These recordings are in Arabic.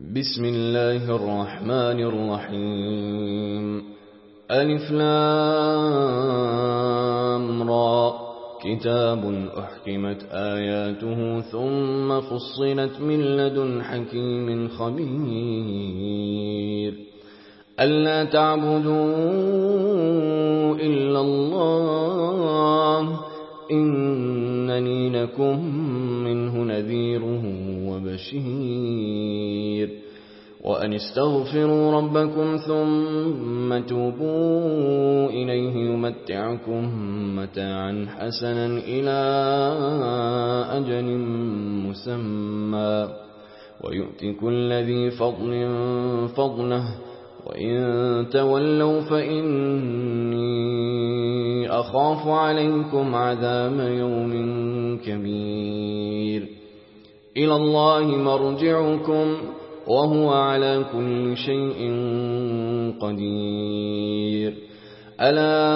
بسم الله الرحمن الرحيم. ألف لام را كتاب أحكمت آياته ثم فصلت من لدن حكيم خبير. ألا تعبدوا إلا الله إنني لكم منه نذير وبشير. وأن استغفروا ربكم ثم توبوا إليه يمتعكم متاعا حسنا إلى أجل مسمى ويؤتي كل ذي فضل فضله وإن تولوا فإني أخاف عليكم عذاب يوم كبير. إلى الله مرجعكم وهو على كل شيء قدير. ألا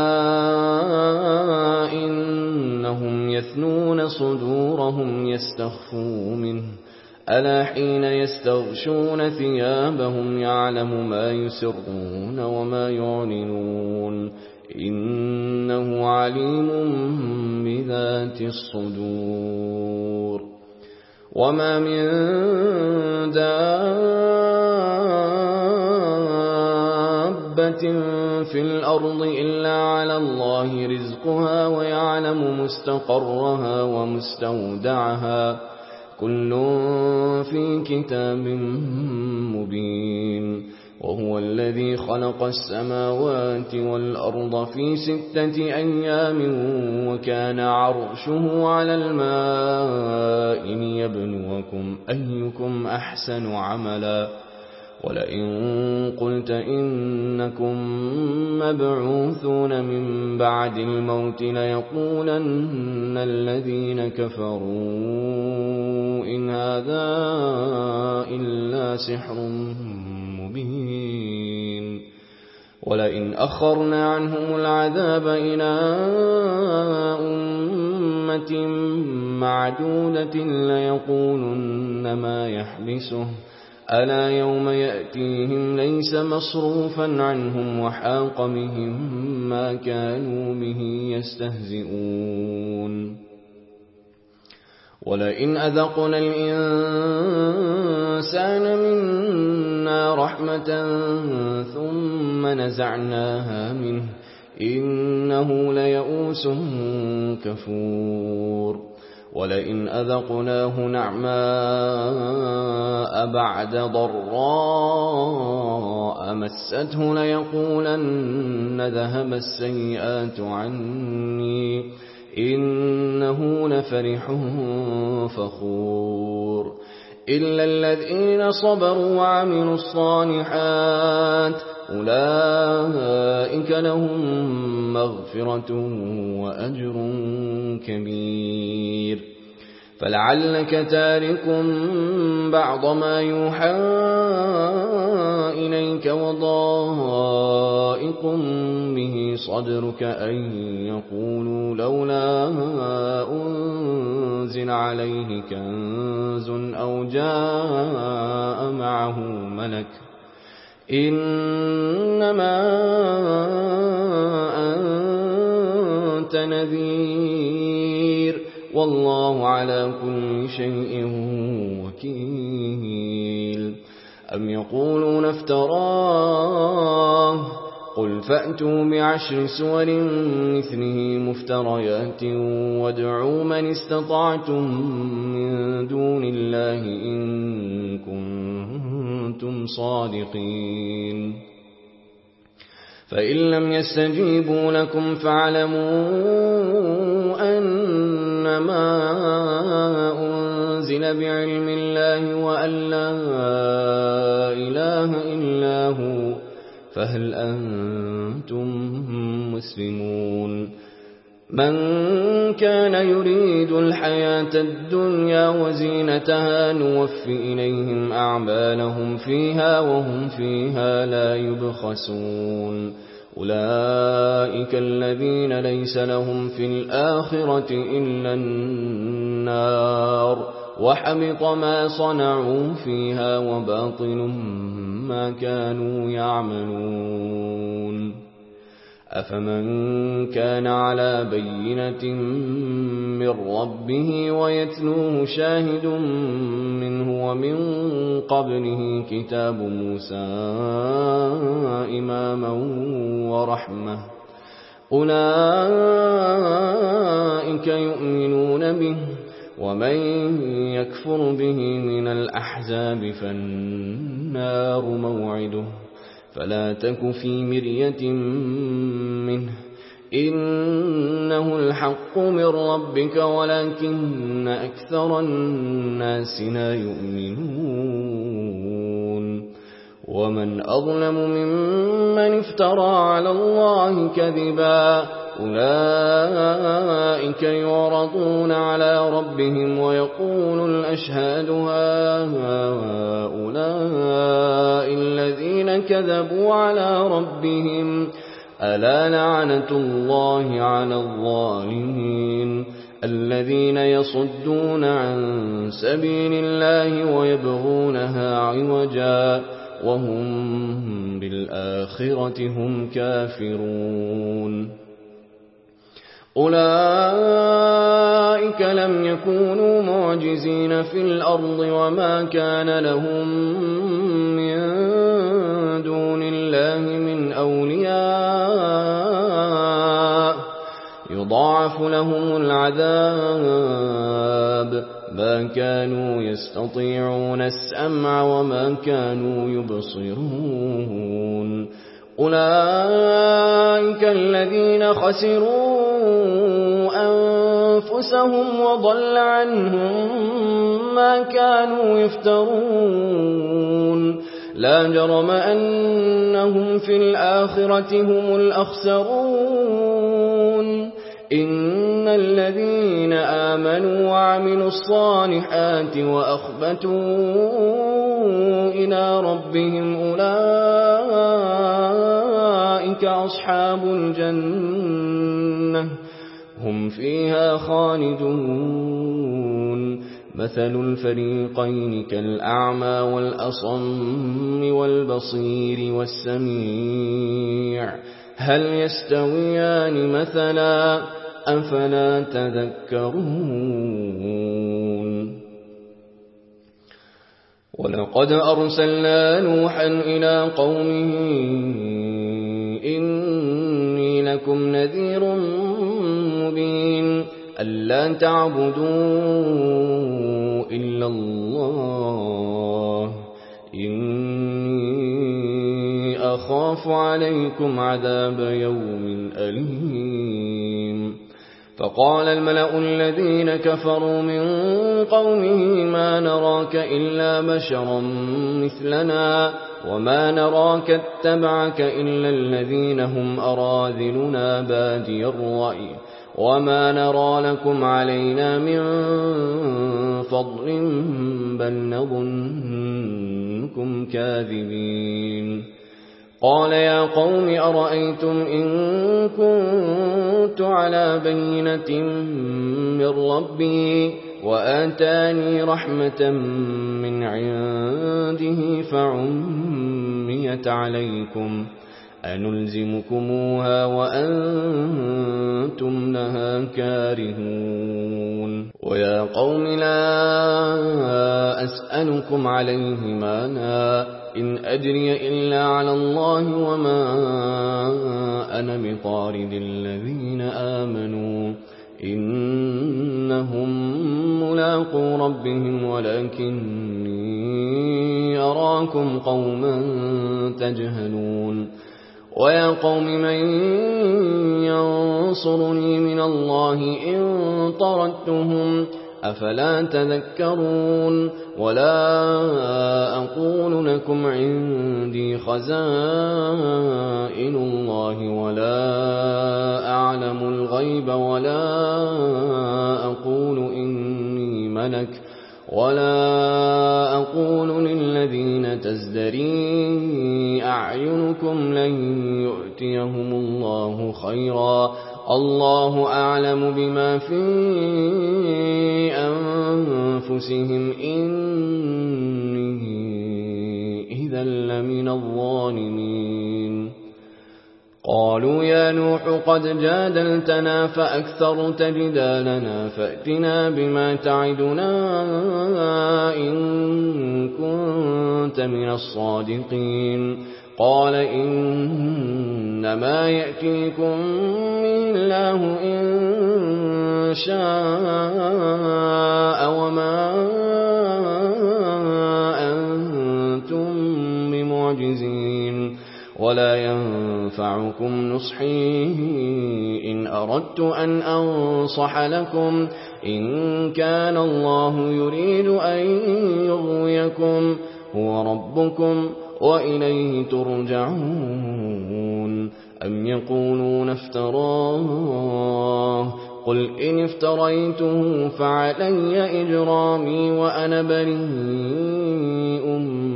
إنهم يثنون صدورهم يستخفوا منه ألا حين يستغشون ثيابهم يعلم ما يسرون وما يعلنون إنه عليم بذات الصدور. وما من دابة في الأرض إلا على الله رزقها ويعلم مستقرها ومستودعها كل في كتاب مبين. وهو الذي خلق السماوات والأرض في 6 أيام وكان عرشه على الماء ليبلوكم أيكم أحسن عملا. ولئن قلت إنكم مبعوثون من بعد الموت ليقولن الذين كفروا إن هذا إلا سحر مبين. ولئن أخرنا عنهم العذاب إلى أمة معدودة ليقولن ما يحبسه ألا يوم يأتيهم ليس مصروفا عنهم وحاق بهم ما كانوا به يستهزئون. ولئن أذقنا الإنسان منا رحمة ثم نزعناها منه إنه ليئوس كفور. ولئن أذقناه نعماء بعد ضراء مسته ليقولن ذهب السيئات عني إنه لفرح فخور. إلا الذين صبروا وعملوا الصالحات أولئك لهم مغفرة وأجر كبير. فلعلك تارك بعض ما يوحى إليك وضائق به صدرك أن يقولوا لولا أنزل عليه كنز أو جاء معه ملك إنما أنت نذير والله على كل شيء وكيل. أم يقولون افتراه قل فأتوا ب10 سور مثله مفتريات وادعوا من استطعتم من دون الله إن كنتم صادقين. فإن لم يستجيبوا لكم فاعلموا أنما أنزل بعلم الله وأن لا إله إلا هو فهل أنتم مسلمون. من كان يريد الحياة الدنيا وزينتها نوفي إليهم أعمالهم فيها وهم فيها لا يبخسون. أولئك الذين ليس لهم في الآخرة إلا النار وحبط ما صنعوا فيها وباطل ما كانوا يعملون أفمن كان على بينة من ربه ويتلوه شاهد منه ومن قبله كتاب موسى إماما ورحمة أولئك يؤمنون به ومن يكفر به من الأحزاب فالنار موعده فلا تك في مرية منه إنه الحق من ربك ولكن أكثر الناس لا يؤمنون ومن أظلم ممن افترى على الله كذبا أولئك يعرضون على ربهم ويقول الأشهاد هؤلاء الذين كذبوا على ربهم ألا لعنة الله على الظالمين الذين يصدون عن سبيل الله ويبغونها عوجا وهم بالآخرة هم كافرون أولئك لم يكونوا معجزين في الأرض وما كان لهم من دون الله من أولياء يضاعف لهم العذاب ما كانوا يستطيعون السمع وما كانوا يبصرون أولئك الذين خسروا أنفسهم وضل عنهم ما كانوا يفترون لا جرم أنهم في الآخرة هم الأخسرون إن الذين آمنوا وعملوا الصالحات وأخبتوا إلى ربهم أولئك أصحاب الجنة هم فيها خالدون مثل الفريقين كالأعمى والأصم والبصير والسميع هل يستويان مثلا أفلا تذكرون ولقد أرسلنا نوحا إلى قومه إني لكم نذير مبين ألا تعبدوا إلا الله إني أخاف عليكم عذاب يوم أليم فقال الملأ الذين كفروا من قومه ما نراك إلا بشرا مثلنا وما نراك اتبعك إلا الذين هم أراذلنا بادي الرأي وما نرى لكم علينا من فضل بل نظنكم كاذبين قال يا قوم أرأيتم إن كنت على بينة من ربي وآتاني رحمة من عنده فعميت عليكم أنلزمكموها وأنتم لها كارهون ويا قوم لا أسألكم عليه مالا إن أجري إلا على الله وما أنا بطارد الذين آمنوا إنهم ملاقو ربهم ولكني أراكم قوما تجهلون ويا قوم من ينصرني من الله إن طردتهم أفلا تذكرون ولا أقول لكم عندي خزائن الله ولا أعلم الغيب ولا أقول إني ملك ولا أقول للذين تزدري أعينكم لن يؤتيهم الله خيرا الله أعلم بما في أنفسهم إني إذا لمن الظالمين قالوا يا نوح قد جادلتنا فأكثرت جدالنا فأتنا بما تعدنا إن كنت من الصادقين قال إنما يأتيكم من الله إن شاء وما أنتم بمعجزين ولا ينفعكم نصحي إن أردت أن أنصح لكم إن كان الله يريد أن يغويكم هو ربكم وإليه ترجعون أم يقولون افتراه قل إن افتريته فعلي إجرامي وأنا بريء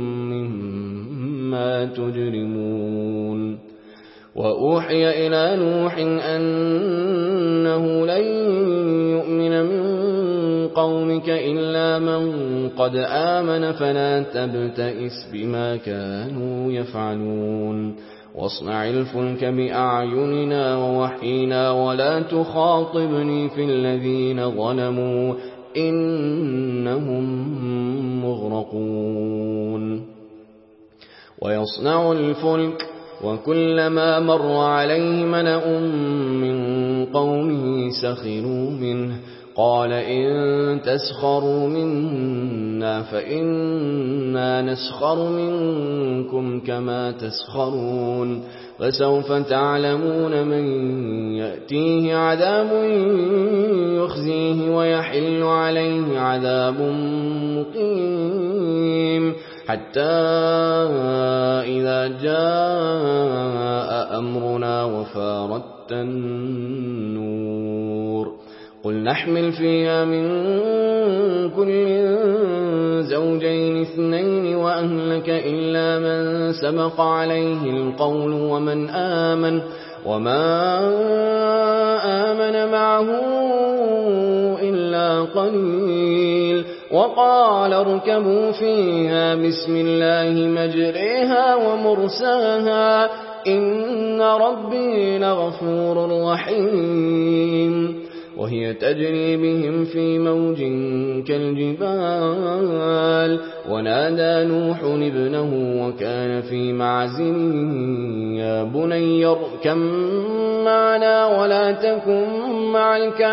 مما تجرمون وأوحي إلى نوح أنه لن يؤمن من قومك إلا من قد آمن فلا تبتئس بما كانوا يفعلون واصنع الفلك بأعيننا ووحينا ولا تخاطبني في الذين ظلموا إنهم مغرقون ويصنع الفلك وكلما مر عليه ملأ من قومه سخروا منه قال إن تسخروا منا فإنا نسخر منكم كما تسخرون فسوف تعلمون من يأتيه عذاب يخزيه ويحل عليه عذاب مقيم حتى إذا جاء أمرنا وفارت النور قل نحمل فيها من كل زوجين اثنين وأهلك إلا من سبق عليه القول وما آمن معه إلا قليل وقال اركبوا فيها بسم الله مجريها ومرساها إن ربي لغفور رحيم وهي تجري بهم في موج كالجبال ونادى نوح ابنه وكان في معزل يا بني اركب معنا ولا تكن مع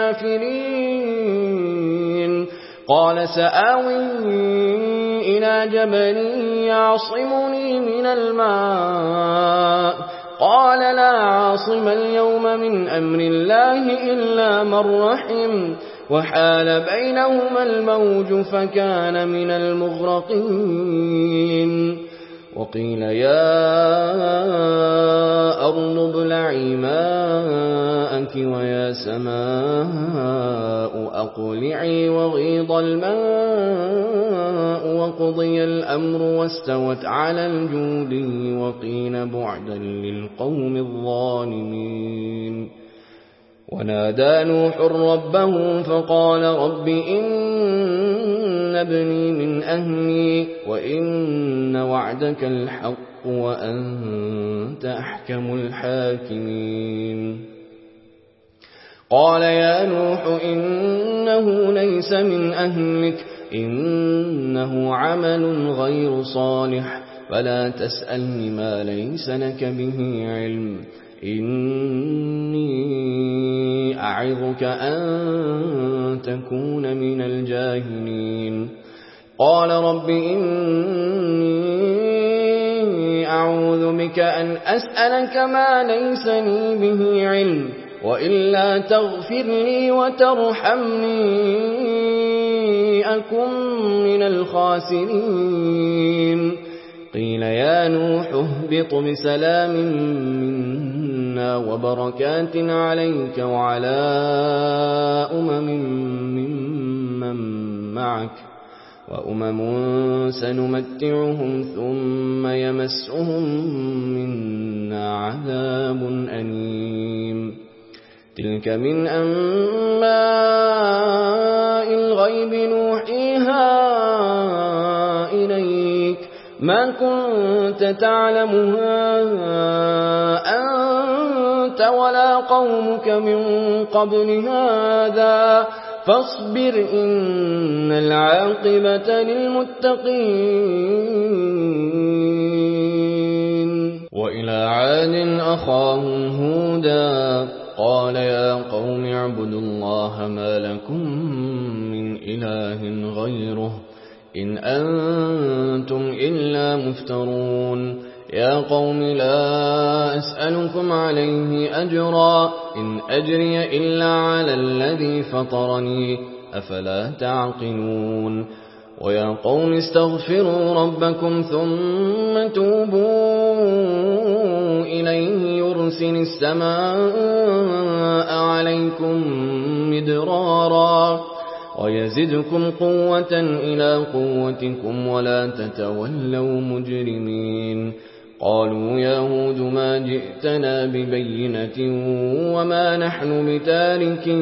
الكافرين قال سآوي إلى جبل يعصمني من الماء قال لا عاصم اليوم من أمر الله إلا من رحم وحال بينهما الموج فكان من المغرقين وقيل يا أرض ابلعي ماءك ويا سماء أقلعي وغيض الماء وقضي الأمر واستوت على الجودي وقيل بعدا للقوم الظالمين ونادى نوح ربه فقال رب إن ابني من أهلي وإن وعدك الحق وأنت أحكم الحاكمين قال يا نوح إنه ليس من أهلك إنه عمل غير صالح فلا تسألني ما ليس لك به علم إني أعظك أن تكون من الجاهلين قال رب إني أعوذ بك أن أسألك ما ليس لي به علم وإلا تغفر لي وترحمني أكن من الخاسرين قيل يا نوح اهبط بسلام منا وبركات عليك وعلى ممن معك وأمم سنمتعهم ثم يمسهم منا عذاب أليم تلك من أنباء الغيب نوحيها إليك ما كنت تعلمها أنت ولا قومك من قبل هذا فاصبر إن العاقبة للمتقين. وإلى عاد أخاهم هودا قال يا قوم اعبدوا الله ما لكم من إله غيره إن أنتم إلا مفترون. يا قوم لا أسألكم عليه أجرا إن أجري إلا على الذي فطرني أفلا تعقلون. ويا قوم استغفروا ربكم ثم توبوا إليه يرسل السماء عليكم مدرارا ويزدكم قوة إلى قوتكم ولا تتولوا مجرمين. قالوا يا هود ما جئتنا ببينة وما نحن بتاركي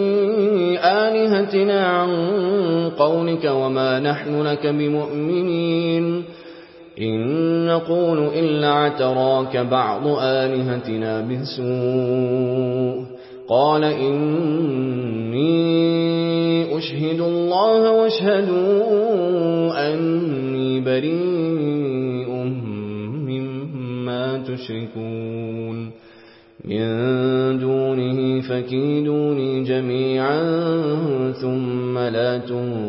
آلهتنا عن قولك وما نحن لك بمؤمنين إن نقول إلا اعتراك بعض آلهتنا بسوء. قال إني أشهد الله واشهدوا أني بريء مما تشركون من دونه فكيدوني جميعا ثم لا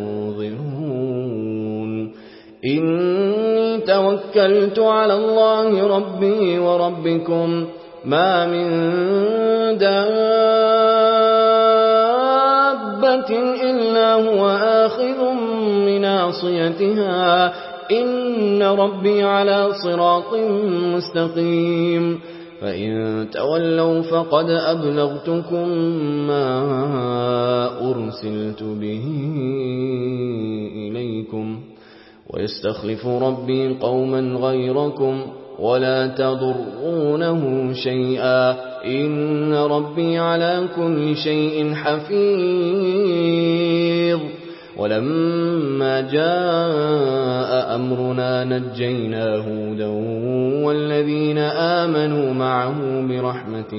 تنظرون. إني توكلت على الله ربي وربكم ما من دابة إلا هو آخذ بناصيتها إن ربي على صراط مستقيم. فإن تولوا فقد أبلغتكم ما أرسلت به إليكم ويستخلف ربي قوما غيركم ولا تضرونه شيئا إن ربي على كل شيء حفيظ. ولما جاء أمرنا نجينا هودا والذين آمنوا معه برحمة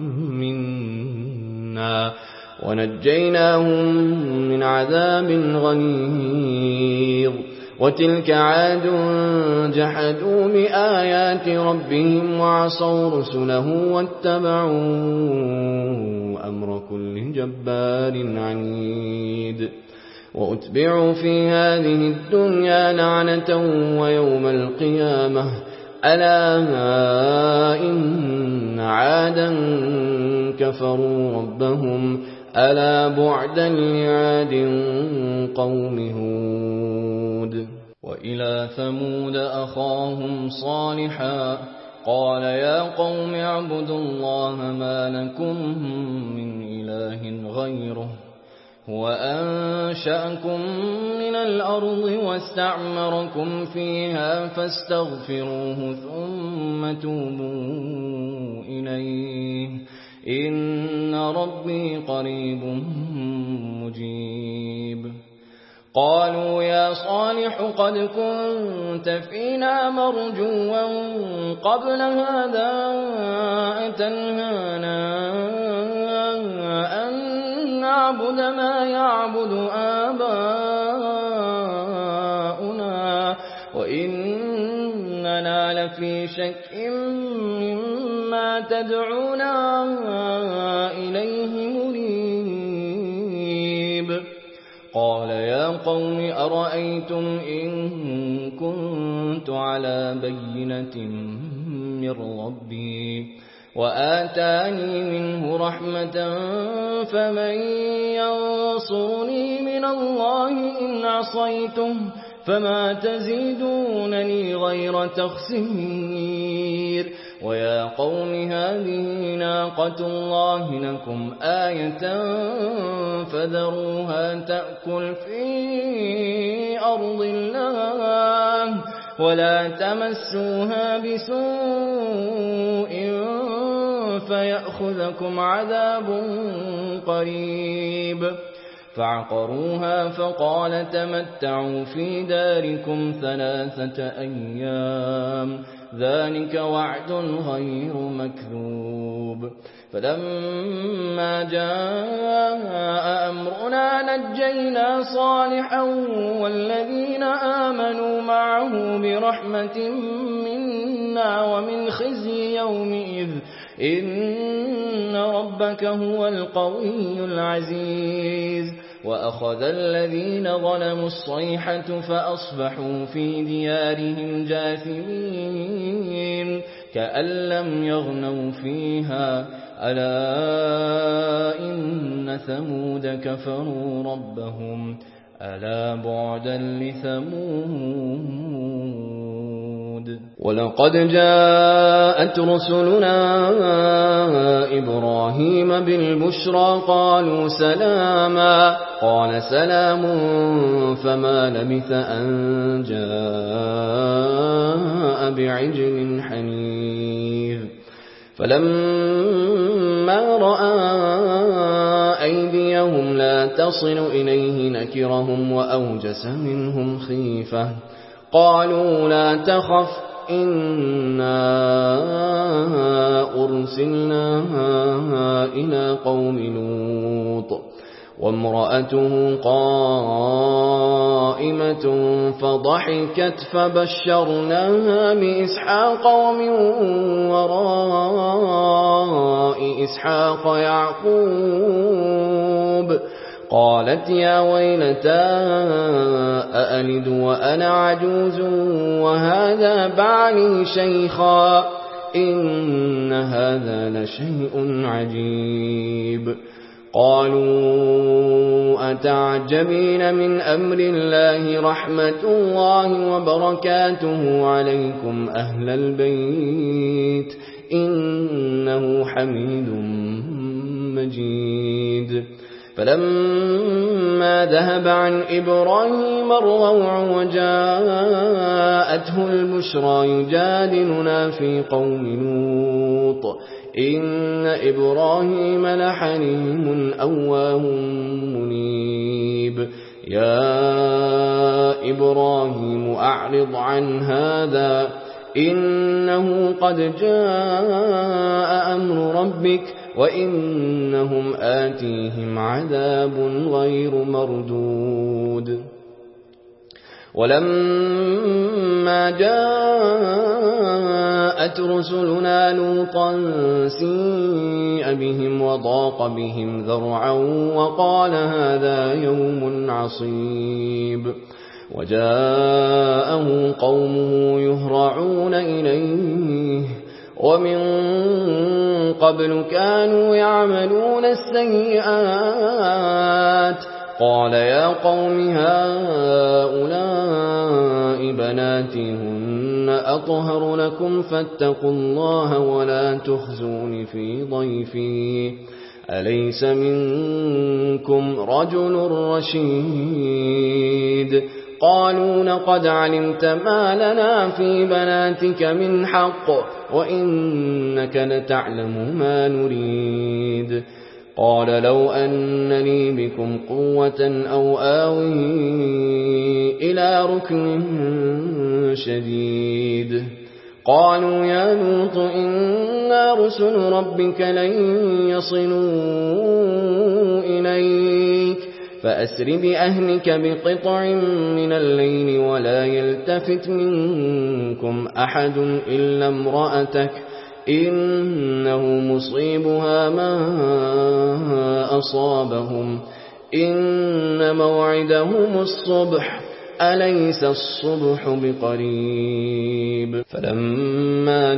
منا ونجيناهم من عذاب غليظ. وتلك عاد جحدوا بآيات ربهم وعصوا رسله واتبعوا أمر كل جبار عنيد. وأتبعوا في هذه الدنيا لعنة ويوم القيامة ألا إن عادا كفروا ربهم ألا بعدا لعاد قوم هود. وإلى ثمود أخاهم صالحا قال يا قوم اعبدوا الله ما لكم من إله غيره هو أنشأكم من الأرض واستعمركم فيها فاستغفروه ثم توبوا إليه إن ربي قريب مجيب. قالوا يا صالح قد كنت فينا مرجوا قبل هذا أتنهانا أن نعبد ما يعبد آباؤنا وإننا لفي شك مما تدعونا إليه مريب. قال يا قوم أرأيتم إن كنت على بينة من ربي وآتاني منه رحمة فمن ينصرني من الله إن عصيته فما تزيدونني غير تخسير. ويا قوم هذه ناقة الله لكم آية فذروها تأكل في أرض الله ولا تمسوها بسوء فيأخذكم عذاب قريب. فعقروها فقال تمتعوا في داركم 3 أيام ذلك وعد غير مكذوب. فلما جاء أمرنا نجينا صالحا والذين آمنوا معه برحمة منا ومن خزي يومئذ إن ربك هو القوي العزيز. وأخذ الذين ظلموا الصيحة فأصبحوا في ديارهم جاثمين كأن لم يغنوا فيها ألا إن ثمود كفروا ربهم ألا بعدا لثمود. ولقد جاءت رسلنا إبراهيم بالبشرى قالوا سلاما قال سلام فما لبث أن جاء بعجل حنيذ. فلما رأى أيديهم لا تصل إليه نكرهم وأوجس منهم خيفة قالوا لا تخف إنا أرسلنا إلى قوم لوط وامرأته قائمة فضحكت فبشرناها بإسحاق ومن وراء إسحاق يعقوب قالت يا ويلتى أألد وأنا عجوز وهذا بعلي شيخا إن هذا لشيء عجيب. قالوا أتعجبين من أمر الله رحمة الله وبركاته عليكم أهل البيت إنه حميد مجيد. فلما ذهب عن إبراهيم الروع وجاءته البشرى يجادلنا في قوم لوط إن إبراهيم لحليم أواه منيب. يا إبراهيم أعرض عن هذا إنه قد جاء أمر ربك وإنهم آتيهم عذاب غير مردود. ولما جاءت رسلنا لوطا سيء بهم وضاق بهم ذرعا وقال هذا يوم عصيب. وجاءه قومه يهرعون إليه ومن قبل كانوا يعملون السيئات قال يا قوم هؤلاء بناتي هن أطهر لكم فاتقوا الله ولا تخزون في ضيفي أليس منكم رجل رشيد. قالوا لقد علمت ما لنا في بناتك من حق وإنك لتعلم ما نريد. قال لو أن لي بكم قوة أو آوي إلى ركن شديد. قالوا يا لوط إنا رسل ربك لن يصلوا إليك فأسر بأهلك بقطع من الليل ولا يلتفت منكم أحد إلا امرأتك إنه مصيبها ما أصابهم إن موعدهم الصبح أليس الصبح بقريب. فلما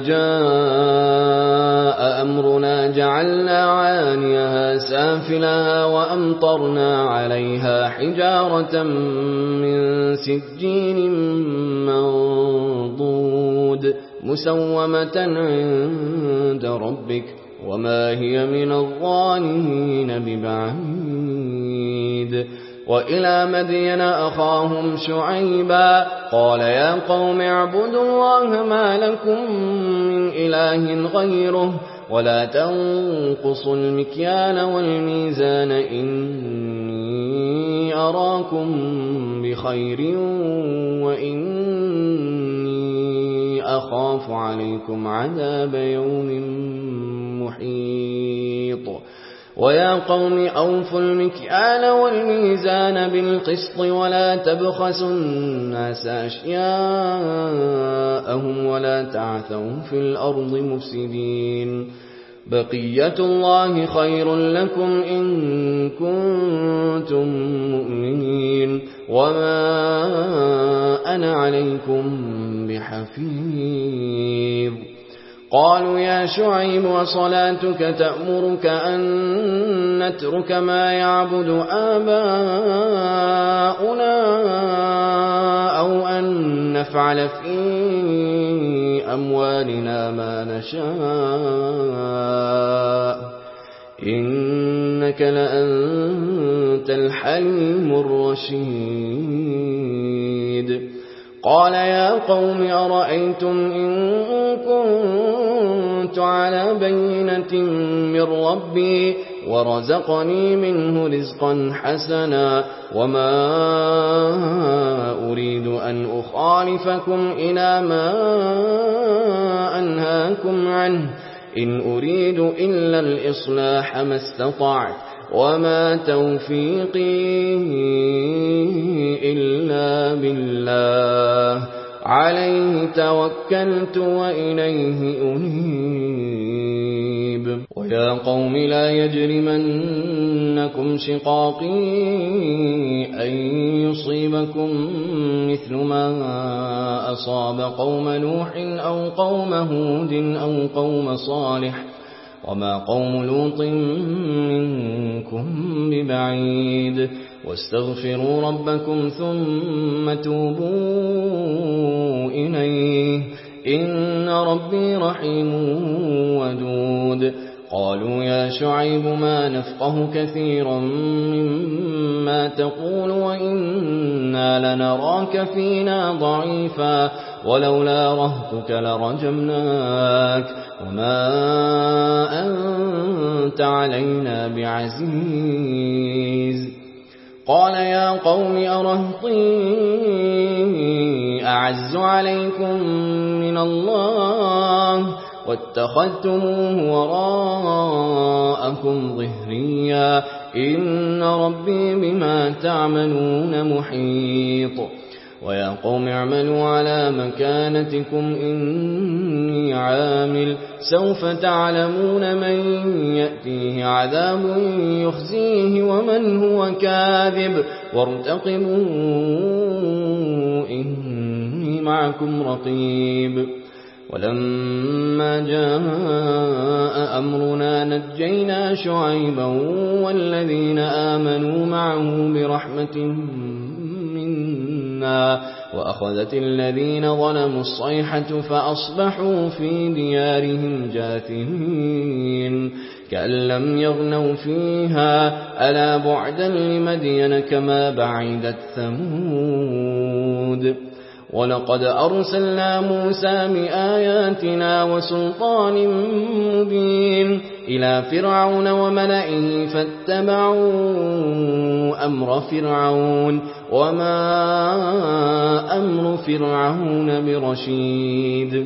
جاء أمرنا جعلنا عاليها سافلها وأمطرنا عليها حجارة من سجيل منضود مسومة عند ربك وما هي من الظالمين ببعيد. وإلى مدين أخاهم شعيبا قال يا قوم اعبدوا الله ما لكم من إله غيره ولا تنقصوا المكيال والميزان إني أراكم بخير وإني أخاف عليكم عذاب يوم محيط ويا قوم أوفوا المكيال والميزان بالقسط ولا تبخسوا الناس أشياءهم ولا تعثوا في الأرض مفسدين بقية الله خير لكم إن كنتم مؤمنين وما أنا عليكم بحفيظ قالوا يا شعيب وصلاتك تأمرك أن نترك ما يعبد آباؤنا أو أن نفعل في أموالنا ما نشاء إنك لأنت الحليم الرشيد قال يا قوم أرأيتم إن كنت على بينة من ربي ورزقني منه رزقا حسنا وما أريد أن أخالفكم إلى ما أنهاكم عنه إن أريد إلا الإصلاح ما استطعت وما توفيقي إلا بالله عليه توكلت وإليه أنيب ويا قوم لا يجرمنكم شقاقي أن يصيبكم مثل ما أصاب قوم نوح أو قوم هود أو قوم صالح وما قوم لوط منكم ببعيد واستغفروا ربكم ثم توبوا إليه إن ربي رحيم ودود قالوا يا شعيب ما نفقه كثيرا مما تقول وإنا لنراك فينا ضعيفا ولولا رهتك لرجمناك وما أنت علينا بعزيز قال يا قوم أرهطي أعز عليكم من الله واتخذتموه وراءكم ظهريا إن ربي بما تعملون محيط ويا قوم اعملوا على مكانتكم إني عامل سوف تعلمون من يأتيه عذاب يخزيه ومن هو كاذب وارتقبوا إني معكم رقيب ولما جاء أمرنا نجينا شعيبا والذين آمنوا معه برحمة منا وأخذت الذين ظلموا الصيحة فأصبحوا في ديارهم جاثمين كأن لم يغنوا فيها ألا بعدا لمدين كما بعدت ثمود ولقد أرسلنا موسى بآياتنا وسلطان مبين إلى فرعون وملئه فاتبعوا أمر فرعون وما أمر فرعون برشيد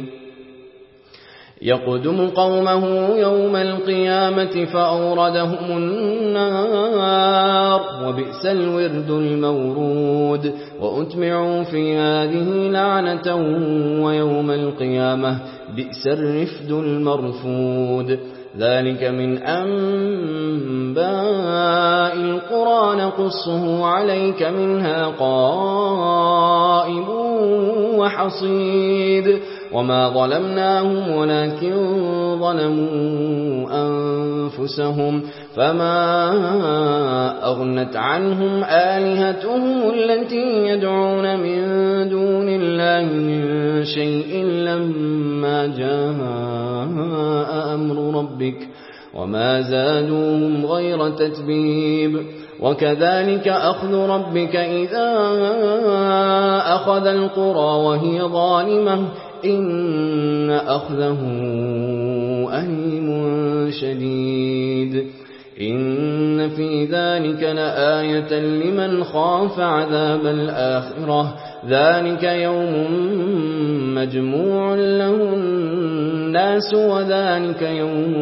يقدم قومه يوم القيامة فأوردهم النار وبئس الورد المورود وأتبعوا في هذه لعنة ويوم القيامة بئس الرفد المرفود ذلك من أنباء القرى نقصه عليك منها قائم وحصيد وما ظلمناهم ولكن ظلموا أنفسهم فما أغنت عنهم آلهتهم التي يدعون من دون الله من شيء لما جاء أمر ربك وما زادوهم غير تتبيب وكذلك أخذ ربك إذا أخذ القرى وهي ظالمة إن أخذه أليم شديد إن في ذلك لآية لمن خاف عذاب الآخرة ذلك يوم مجموع له الناس وذلك يوم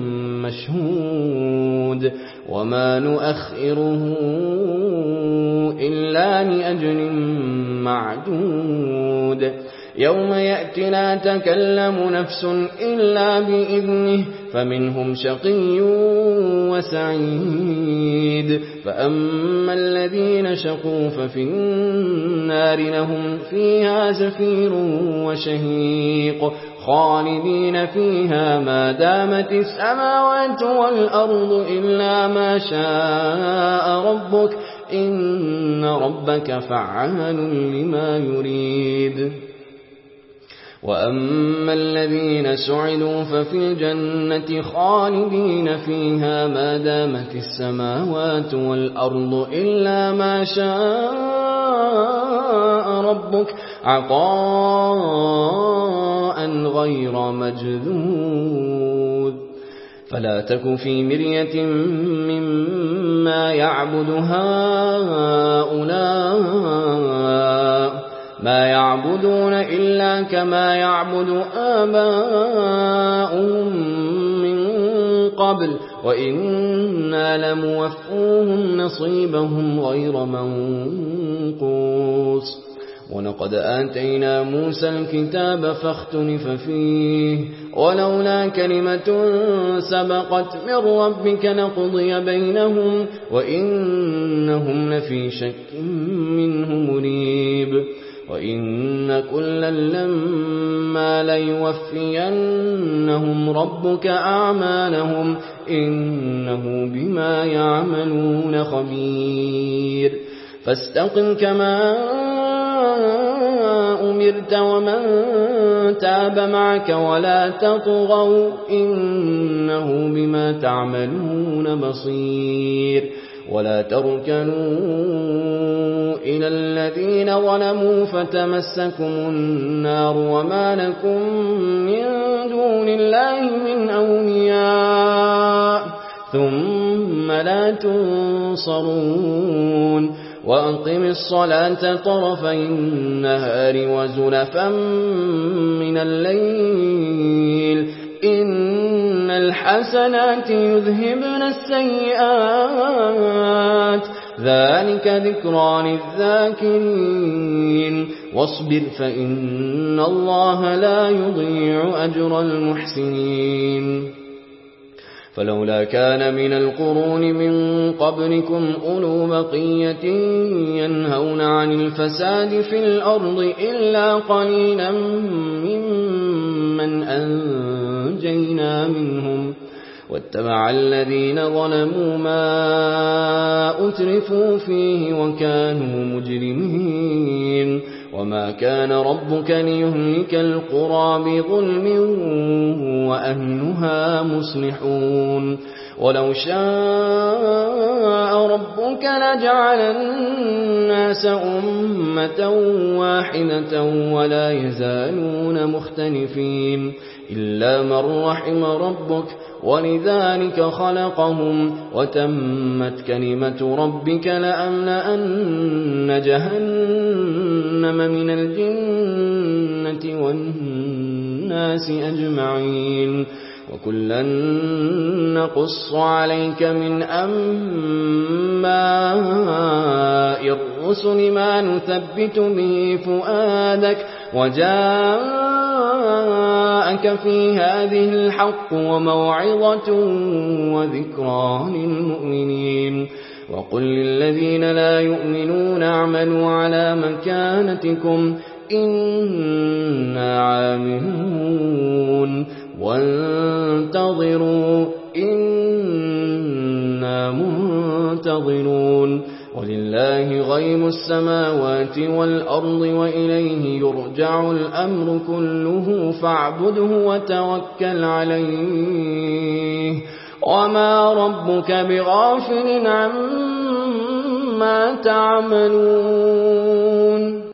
مشهود وما نؤخره إلا لأجل معدود يوم يأتي لا تكلم نفس إلا بإذنه فمنهم شقي وسعيد فأما الذين شقوا ففي النار لهم فيها زفير وشهيق خالدين فيها ما دامت السماوات والأرض إلا ما شاء ربك إن ربك فعال لما يريد وأما الذين سعدوا ففي الجنة خالدين فيها ما دامت السماوات والأرض إلا ما شاء ربك عطاء غير مجذوذ فلا تك في مرية مما يعبد هؤلاء ما يعبدون إلا كما يعبد آباؤهم من قبل وإنا لموفوهم نصيبهم غير منقوص ولقد آتينا موسى الكتاب فاختلف فيه ولولا كلمة سبقت من ربك لقضي بينهم وإنهم لفي شك منه مريب وإن كلا لما ليوفينهم ربك أعمالهم إنه بما يعملون خبير فاستقم كما أمرت ومن تاب معك ولا تطغوا إنه بما تعملون بصير ولا تركنوا إلى الذين ظلموا فتمسكم النار وما لكم من دون الله من أولياء ثم لا تنصرون وأقم الصلاة طرفي النهار وزلفا من الليل إن الحسنات يذهبن السيئات ذلك ذكرى للذاكرين واصبر فإن الله لا يضيع أجر المحسنين فلولا كان من القرون من قبلكم أولو بقية ينهون عن الفساد في الأرض إلا قليلا ممن أنجينا منهم واتبع الذين ظلموا ما أترفوا فيه وكانوا مجرمين وما كان ربك ليهلك القرى بظلم وأهلها مصلحون ولو شاء ربك لجعل الناس أمة واحدة ولا يزالون مختلفين إلا من رحم ربك ولذلك خلقهم وتمت كلمة ربك لأملأن جهنم من الجنة والناس أجمعين وكلا نقص عليك من أنباء الرسل ما نثبت به فؤادك وجاءك في هذه الحق وموعظة وذكرى للمؤمنين وقل للذين لا يؤمنون اعملوا على مكانتكم إنا عاملون وانتظروا إنا منتظرون ولله غيب السماوات والأرض وإليه يرجع الأمر كله فاعبده وتوكل عليه وما ربك بغافل عما تعملون